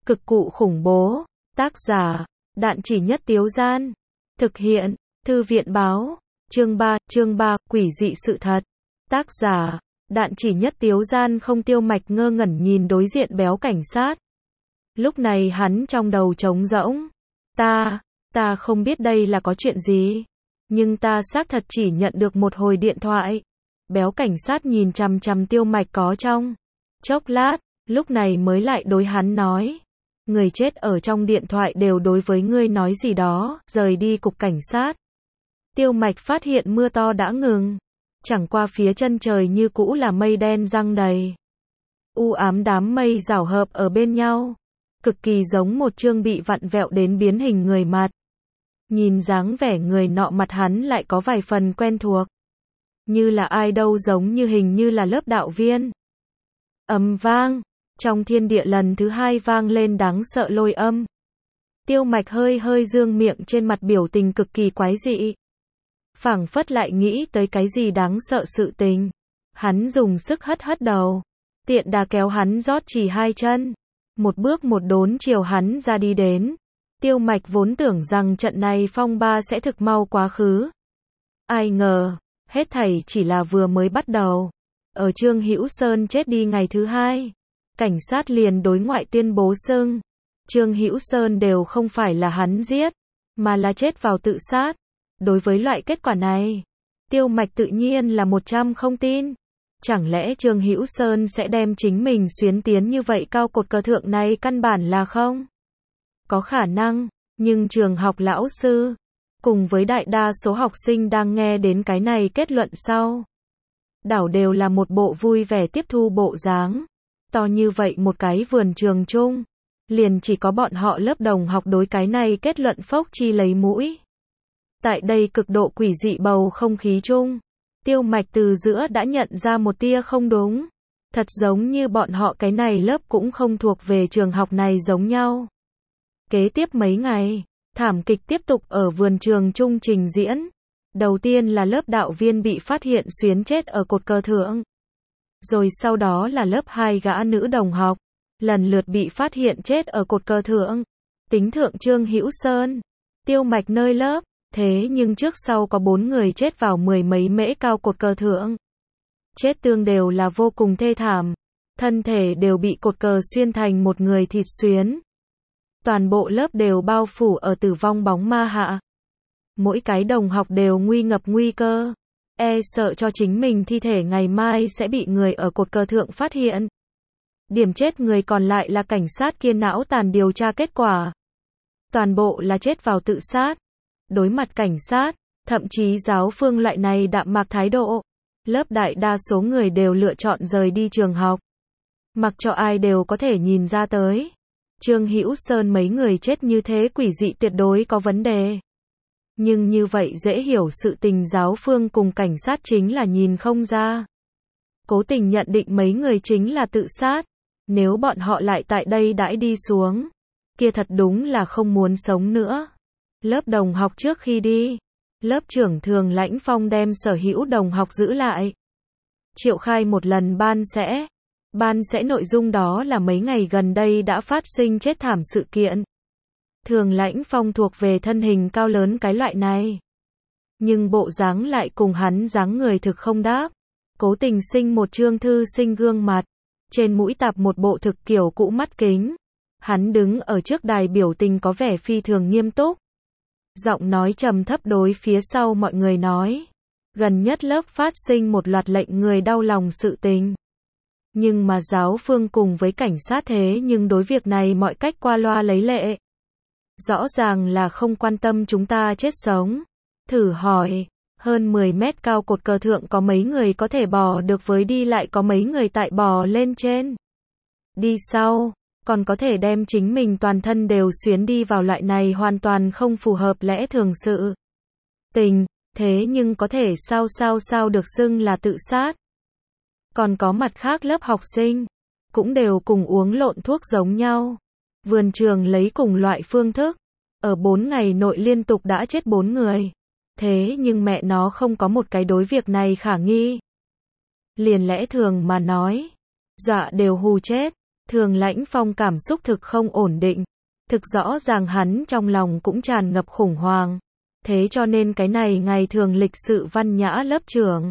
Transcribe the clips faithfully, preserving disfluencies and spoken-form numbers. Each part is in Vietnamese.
Cực cụ khủng bố. Tác giả, Đạn Chỉ Nhất Tiếu Gian. Thực hiện, Thư viện Báo. Chương ba, chương ba, Quỷ dị sự thật. Tác giả, Đạn Chỉ Nhất Tiếu Gian. Không. Tiêu Mạch ngơ ngẩn nhìn đối diện béo cảnh sát. Lúc này hắn trong đầu trống rỗng. Ta, ta không biết đây là có chuyện gì. Nhưng ta xác thật chỉ nhận được một hồi điện thoại. Béo cảnh sát nhìn chằm chằm Tiêu Mạch có trong chốc lát, lúc này mới lại đối hắn nói. Người chết ở trong điện thoại đều đối với ngươi nói gì đó, rời đi cục cảnh sát. Tiêu Mạch phát hiện mưa to đã ngừng. Chẳng qua phía chân trời như cũ là mây đen giăng đầy. U ám đám mây rảo hợp ở bên nhau. Cực kỳ giống một chương bị vặn vẹo đến biến hình người mặt. Nhìn dáng vẻ người nọ mặt hắn lại có vài phần quen thuộc. Như là ai đâu, giống như hình như là lớp đạo viên. Ầm vang, trong thiên địa lần thứ hai vang lên đáng sợ lôi âm. Tiêu Mạch hơi hơi dương miệng, trên mặt biểu tình cực kỳ quái dị. Phảng phất lại nghĩ tới cái gì đáng sợ sự tình. Hắn dùng sức hất hất đầu. Tiện đà kéo hắn rót chỉ hai chân. Một bước một đốn chiều hắn ra đi đến. Tiêu Mạch vốn tưởng rằng trận này phong ba sẽ thực mau quá khứ. Ai ngờ, hết thảy chỉ là vừa mới bắt đầu. Ở Trương Hữu Sơn chết đi ngày thứ hai, cảnh sát liền đối ngoại tuyên bố xưng, Trương Hữu Sơn đều không phải là hắn giết, mà là chết vào tự sát. Đối với loại kết quả này, Tiêu Mạch tự nhiên là một trăm không tin. Chẳng lẽ Trương Hữu Sơn sẽ đem chính mình xuyến tiến như vậy cao cột cờ thượng này? Căn bản là không có khả năng. Nhưng trường học lão sư, cùng với đại đa số học sinh đang nghe đến cái này kết luận sau, đảo đều là một bộ vui vẻ tiếp thu bộ dáng. To như vậy một cái vườn trường chung, liền chỉ có bọn họ lớp đồng học đối cái này kết luận phốc chi lấy mũi. Tại đây cực độ quỷ dị bầu không khí chung, Tiêu Mạch từ giữa đã nhận ra một tia không đúng. Thật giống như bọn họ cái này lớp cũng không thuộc về trường học này giống nhau. Kế tiếp mấy ngày, thảm kịch tiếp tục ở vườn trường chung trình diễn. Đầu tiên là lớp đạo viên bị phát hiện xuyến chết ở cột cờ thượng. Rồi sau đó là lớp hai gã nữ đồng học, lần lượt bị phát hiện chết ở cột cờ thượng. Tính thượng Trương Hữu Sơn, Tiêu Mạch nơi lớp, thế nhưng trước sau có bốn người chết vào mười mấy mễ cao cột cờ thượng. Chết tương đều là vô cùng thê thảm, thân thể đều bị cột cờ xuyên thành một người thịt xuyến. Toàn bộ lớp đều bao phủ ở tử vong bóng ma hạ. Mỗi cái đồng học đều nguy ngập nguy cơ, e sợ cho chính mình thi thể ngày mai sẽ bị người ở cột cờ thượng phát hiện. Điểm chết người còn lại là cảnh sát kia não tàn điều tra kết quả. Toàn bộ là chết vào tự sát. Đối mặt cảnh sát, thậm chí giáo phương loại này đạm mạc thái độ, lớp đại đa số người đều lựa chọn rời đi trường học. Mặc cho ai đều có thể nhìn ra tới. Trương Hữu Sơn mấy người chết như thế quỷ dị tuyệt đối có vấn đề. Nhưng như vậy dễ hiểu sự tình giáo phương cùng cảnh sát chính là nhìn không ra. Cố tình nhận định mấy người chính là tự sát. Nếu bọn họ lại tại đây đãi đi xuống, kia thật đúng là không muốn sống nữa. Lớp đồng học trước khi đi, lớp trưởng Thường Lãnh Phong đem sở hữu đồng học giữ lại. Triệu khai một lần ban sẽ. Ban sẽ nội dung đó là mấy ngày gần đây đã phát sinh chết thảm sự kiện. Thường Lãnh Phong thuộc về thân hình cao lớn cái loại này. Nhưng bộ dáng lại cùng hắn dáng người thực không đáp. Cố tình sinh một trương thư sinh gương mặt. Trên mũi tạp một bộ thực kiểu cũ mắt kính. Hắn đứng ở trước đài biểu tình có vẻ phi thường nghiêm túc. Giọng nói trầm thấp đối phía sau mọi người nói. Gần nhất lớp phát sinh một loạt lệnh người đau lòng sự tình. Nhưng mà giáo phương cùng với cảnh sát thế nhưng đối việc này mọi cách qua loa lấy lệ. Rõ ràng là không quan tâm chúng ta chết sống. Thử hỏi, hơn mười mét cao cột cờ thượng có mấy người có thể bò được, với đi lại có mấy người tại bò lên trên. Đi sau, còn có thể đem chính mình toàn thân đều xuyến đi vào, loại này hoàn toàn không phù hợp lẽ thường sự tình, thế nhưng có thể sao sao sao được xưng là tự sát. Còn có mặt khác lớp học sinh, cũng đều cùng uống lộn thuốc giống nhau. Vườn trường lấy cùng loại phương thức, ở bốn ngày nội liên tục đã chết bốn người. Thế nhưng mẹ nó không có một cái đối việc này khả nghi. Liền lẽ thường mà nói, dọa đều hù chết. Thường Lãnh Phong cảm xúc thực không ổn định. Thực rõ ràng hắn trong lòng cũng tràn ngập khủng hoảng. Thế cho nên cái này ngày thường lịch sự văn nhã lớp trưởng.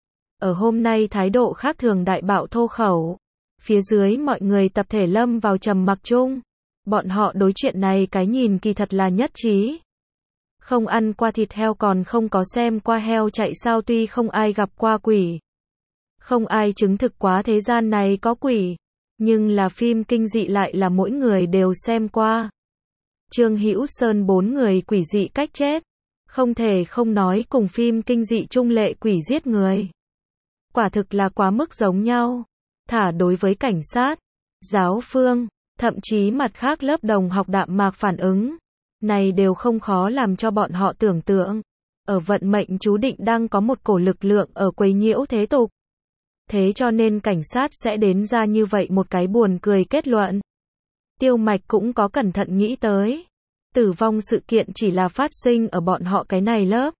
Ở hôm nay thái độ khác thường đại bạo thô khẩu. Phía dưới mọi người tập thể lâm vào trầm mặc chung. Bọn họ đối chuyện này cái nhìn kỳ thật là nhất trí. Không ăn qua thịt heo còn không có xem qua heo chạy sao, tuy không ai gặp qua quỷ. Không ai chứng thực quá thế gian này có quỷ. Nhưng là phim kinh dị lại là mỗi người đều xem qua. Trương Hữu Sơn bốn người quỷ dị cách chết. Không thể không nói cùng phim kinh dị trung lệ quỷ giết người. Quả thực là quá mức giống nhau. Thả đối với cảnh sát, giáo phương, thậm chí mặt khác lớp đồng học đạm mạc phản ứng. Này đều không khó làm cho bọn họ tưởng tượng. Ở vận mệnh chú định đang có một cổ lực lượng ở quấy nhiễu thế tục. Thế cho nên cảnh sát sẽ đến ra như vậy một cái buồn cười kết luận. Tiêu Mạch cũng có cẩn thận nghĩ tới. Tử vong sự kiện chỉ là phát sinh ở bọn họ cái này lớp.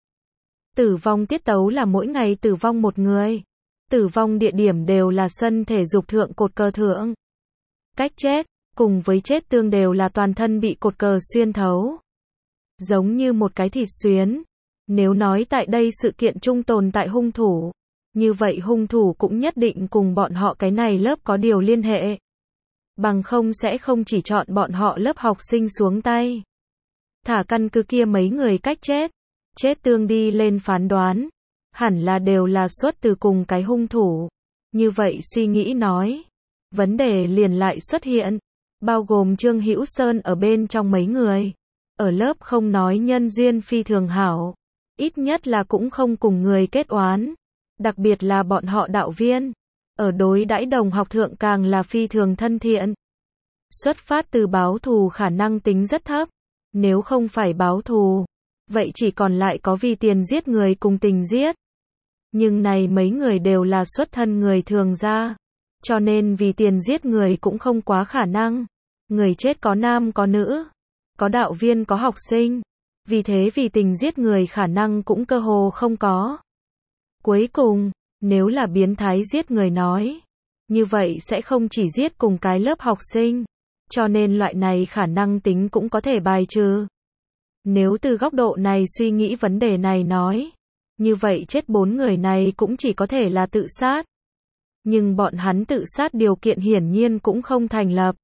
Tử vong tiết tấu là mỗi ngày tử vong một người. Tử vong địa điểm đều là sân thể dục thượng cột cờ thượng. Cách chết, cùng với chết tương đều là toàn thân bị cột cờ xuyên thấu. Giống như một cái thịt xuyến. Nếu nói tại đây sự kiện chung tồn tại hung thủ, như vậy hung thủ cũng nhất định cùng bọn họ cái này lớp có điều liên hệ. Bằng không sẽ không chỉ chọn bọn họ lớp học sinh xuống tay. Thả căn cứ kia mấy người cách chết, chết tương đi lên phán đoán, hẳn là đều là xuất từ cùng cái hung thủ. Như vậy suy nghĩ nói, vấn đề liền lại xuất hiện, bao gồm Trương Hữu Sơn ở bên trong mấy người. Ở lớp không nói nhân duyên phi thường hảo, ít nhất là cũng không cùng người kết oán. Đặc biệt là bọn họ đạo viên, ở đối đãi đồng học thượng càng là phi thường thân thiện. Xuất phát từ báo thù khả năng tính rất thấp. Nếu không phải báo thù, vậy chỉ còn lại có vì tiền giết người cùng tình giết. Nhưng này mấy người đều là xuất thân người thường ra. Cho nên vì tiền giết người cũng không quá khả năng. Người chết có nam có nữ, có đạo viên có học sinh. Vì thế vì tình giết người khả năng cũng cơ hồ không có. Cuối cùng, nếu là biến thái giết người nói, như vậy sẽ không chỉ giết cùng cái lớp học sinh. Cho nên loại này khả năng tính cũng có thể bài trừ. Nếu từ góc độ này suy nghĩ vấn đề này nói, như vậy chết bốn người này cũng chỉ có thể là tự sát. Nhưng bọn hắn tự sát điều kiện hiển nhiên cũng không thành lập.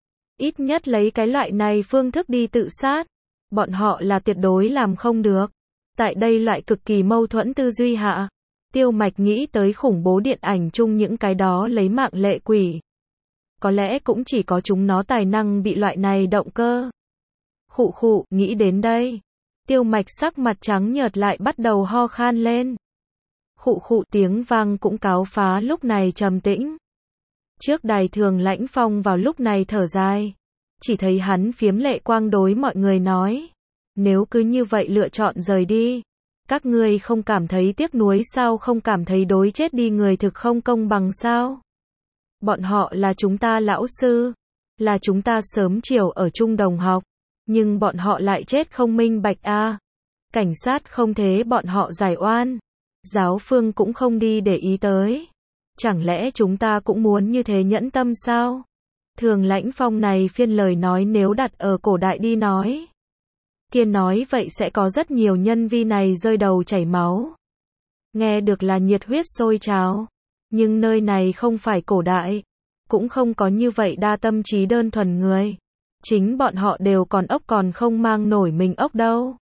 Ít nhất lấy cái loại này phương thức đi tự sát, bọn họ là tuyệt đối làm không được. Tại đây loại cực kỳ mâu thuẫn tư duy hạ, Tiêu Mạch nghĩ tới khủng bố điện ảnh chung những cái đó lấy mạng lệ quỷ. Có lẽ cũng chỉ có chúng nó tài năng bị loại này động cơ. Khụ khụ, nghĩ đến đây. Tiêu Mạch sắc mặt trắng nhợt lại bắt đầu ho khan lên. Khụ khụ tiếng vang cũng cáo phá lúc này trầm tĩnh. Trước đài Thường Lãnh Phong vào lúc này thở dài. Chỉ thấy hắn phiếm lệ quang đối mọi người nói. Nếu cứ như vậy lựa chọn rời đi. Các ngươi không cảm thấy tiếc nuối sao, không cảm thấy đối chết đi người thực không công bằng sao? Bọn họ là chúng ta lão sư, là chúng ta sớm chiều ở chung đồng học, nhưng bọn họ lại chết không minh bạch a. À. Cảnh sát không thế bọn họ giải oan, giáo phương cũng không đi để ý tới. Chẳng lẽ chúng ta cũng muốn như thế nhẫn tâm sao? Thường Lãnh Phong này phiên lời nói nếu đặt ở cổ đại đi nói, kia nói vậy sẽ có rất nhiều nhân vi này rơi đầu chảy máu. Nghe được là nhiệt huyết sôi trào. Nhưng nơi này không phải cổ đại, cũng không có như vậy đa tâm trí đơn thuần người. Chính bọn họ đều còn ốc còn không mang nổi mình ốc đâu.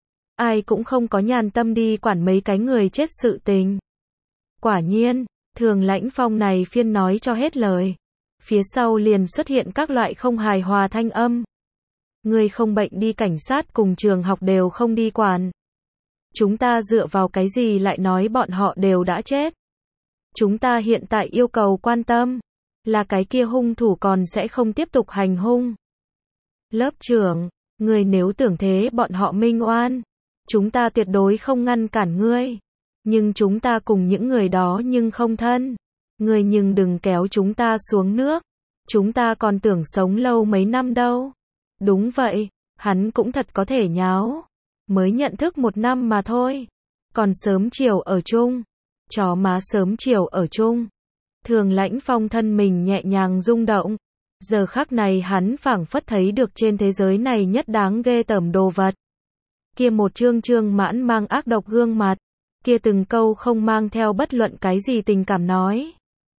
Ai cũng không có nhàn tâm đi quản mấy cái người chết sự tình. Quả nhiên, Thường Lãnh Phong này phiên nói cho hết lời. Phía sau liền xuất hiện các loại không hài hòa thanh âm. Người không bệnh đi cảnh sát cùng trường học đều không đi quản. Chúng ta dựa vào cái gì lại nói bọn họ đều đã chết? Chúng ta hiện tại yêu cầu quan tâm, là cái kia hung thủ còn sẽ không tiếp tục hành hung. Lớp trưởng, người nếu tưởng thế bọn họ minh oan, chúng ta tuyệt đối không ngăn cản ngươi. Nhưng chúng ta cùng những người đó nhưng không thân. Ngươi nhưng đừng kéo chúng ta xuống nước. Chúng ta còn tưởng sống lâu mấy năm đâu. Đúng vậy, hắn cũng thật có thể nháo. Mới nhận thức một năm mà thôi. Còn sớm chiều ở chung. Chó má sớm chiều ở chung. Thường Lãnh Phong thân mình nhẹ nhàng rung động. Giờ khắc này hắn phảng phất thấy được trên thế giới này nhất đáng ghê tởm đồ vật. Kia một trương trương mãn mang ác độc gương mặt, kia từng câu không mang theo bất luận cái gì tình cảm nói.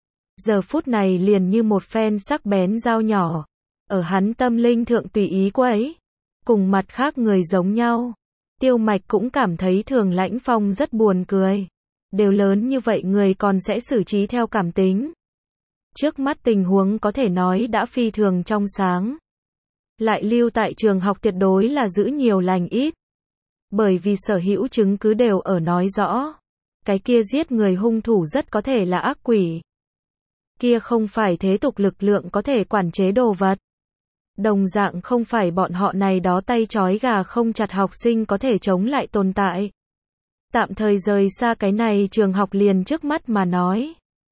Giờ phút này liền như một phen sắc bén dao nhỏ, ở hắn tâm linh thượng tùy ý quấy, cùng mặt khác người giống nhau. Tiêu Mạch cũng cảm thấy Thường Lãnh Phong rất buồn cười. Đều lớn như vậy người còn sẽ xử trí theo cảm tính. Trước mắt tình huống có thể nói đã phi thường trong sáng. Lại lưu tại trường học tuyệt đối là giữ nhiều lành ít. Bởi vì sở hữu chứng cứ đều ở nói rõ. Cái kia giết người hung thủ rất có thể là ác quỷ. Kia không phải thế tục lực lượng có thể quản chế đồ vật. Đồng dạng không phải bọn họ này đó tay trói gà không chặt học sinh có thể chống lại tồn tại. Tạm thời rời xa cái này trường học liền trước mắt mà nói.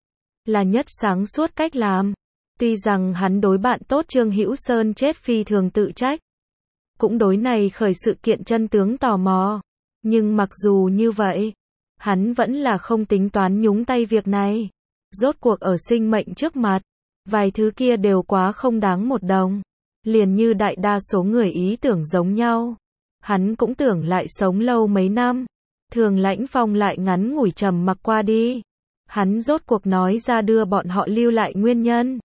Là nhất sáng suốt cách làm. Tuy rằng hắn đối bạn tốt Trương Hữu Sơn chết phi thường tự trách. Cũng đối này khởi sự kiện chân tướng tò mò. Nhưng mặc dù như vậy, hắn vẫn là không tính toán nhúng tay việc này. Rốt cuộc ở sinh mệnh trước mặt, vài thứ kia đều quá không đáng một đồng. Liền như đại đa số người ý tưởng giống nhau. Hắn cũng tưởng lại sống lâu mấy năm. Thường Lãnh Phong lại ngắn ngủi trầm mặc qua đi. Hắn rốt cuộc nói ra đưa bọn họ lưu lại nguyên nhân.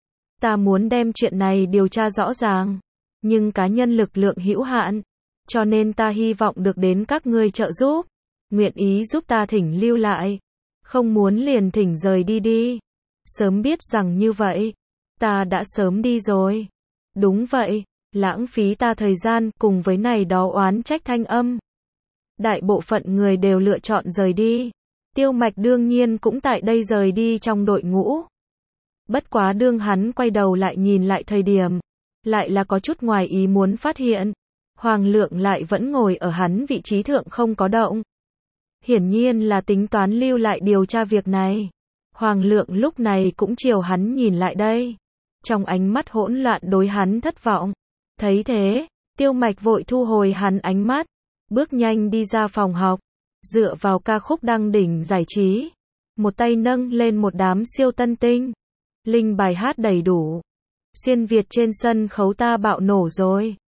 Ta muốn đem chuyện này điều tra rõ ràng. Nhưng cá nhân lực lượng hữu hạn. Cho nên ta hy vọng được đến các ngươi trợ giúp. Nguyện ý giúp ta thỉnh lưu lại. Không muốn liền thỉnh rời đi đi. Sớm biết rằng như vậy. Ta đã sớm đi rồi. Đúng vậy. Lãng phí ta thời gian cùng với này đó oán trách thanh âm. Đại bộ phận người đều lựa chọn rời đi. Tiêu Mạch đương nhiên cũng tại đây rời đi trong đội ngũ. Bất quá đương hắn quay đầu lại nhìn lại thời điểm. Lại là có chút ngoài ý muốn phát hiện. Hoàng Lượng lại vẫn ngồi ở hắn vị trí thượng không có động. Hiển nhiên là tính toán lưu lại điều tra việc này. Hoàng Lượng lúc này cũng chiều hắn nhìn lại đây. Trong ánh mắt hỗn loạn đối hắn thất vọng. Thấy thế, Tiêu Mạch vội thu hồi hắn ánh mắt. Bước nhanh đi ra phòng học. Dựa vào ca khúc đăng đỉnh giải trí. Một tay nâng lên một đám siêu tân tinh. Linh bài hát đầy đủ. Xuyên Việt trên sân khấu ta bạo nổ rồi.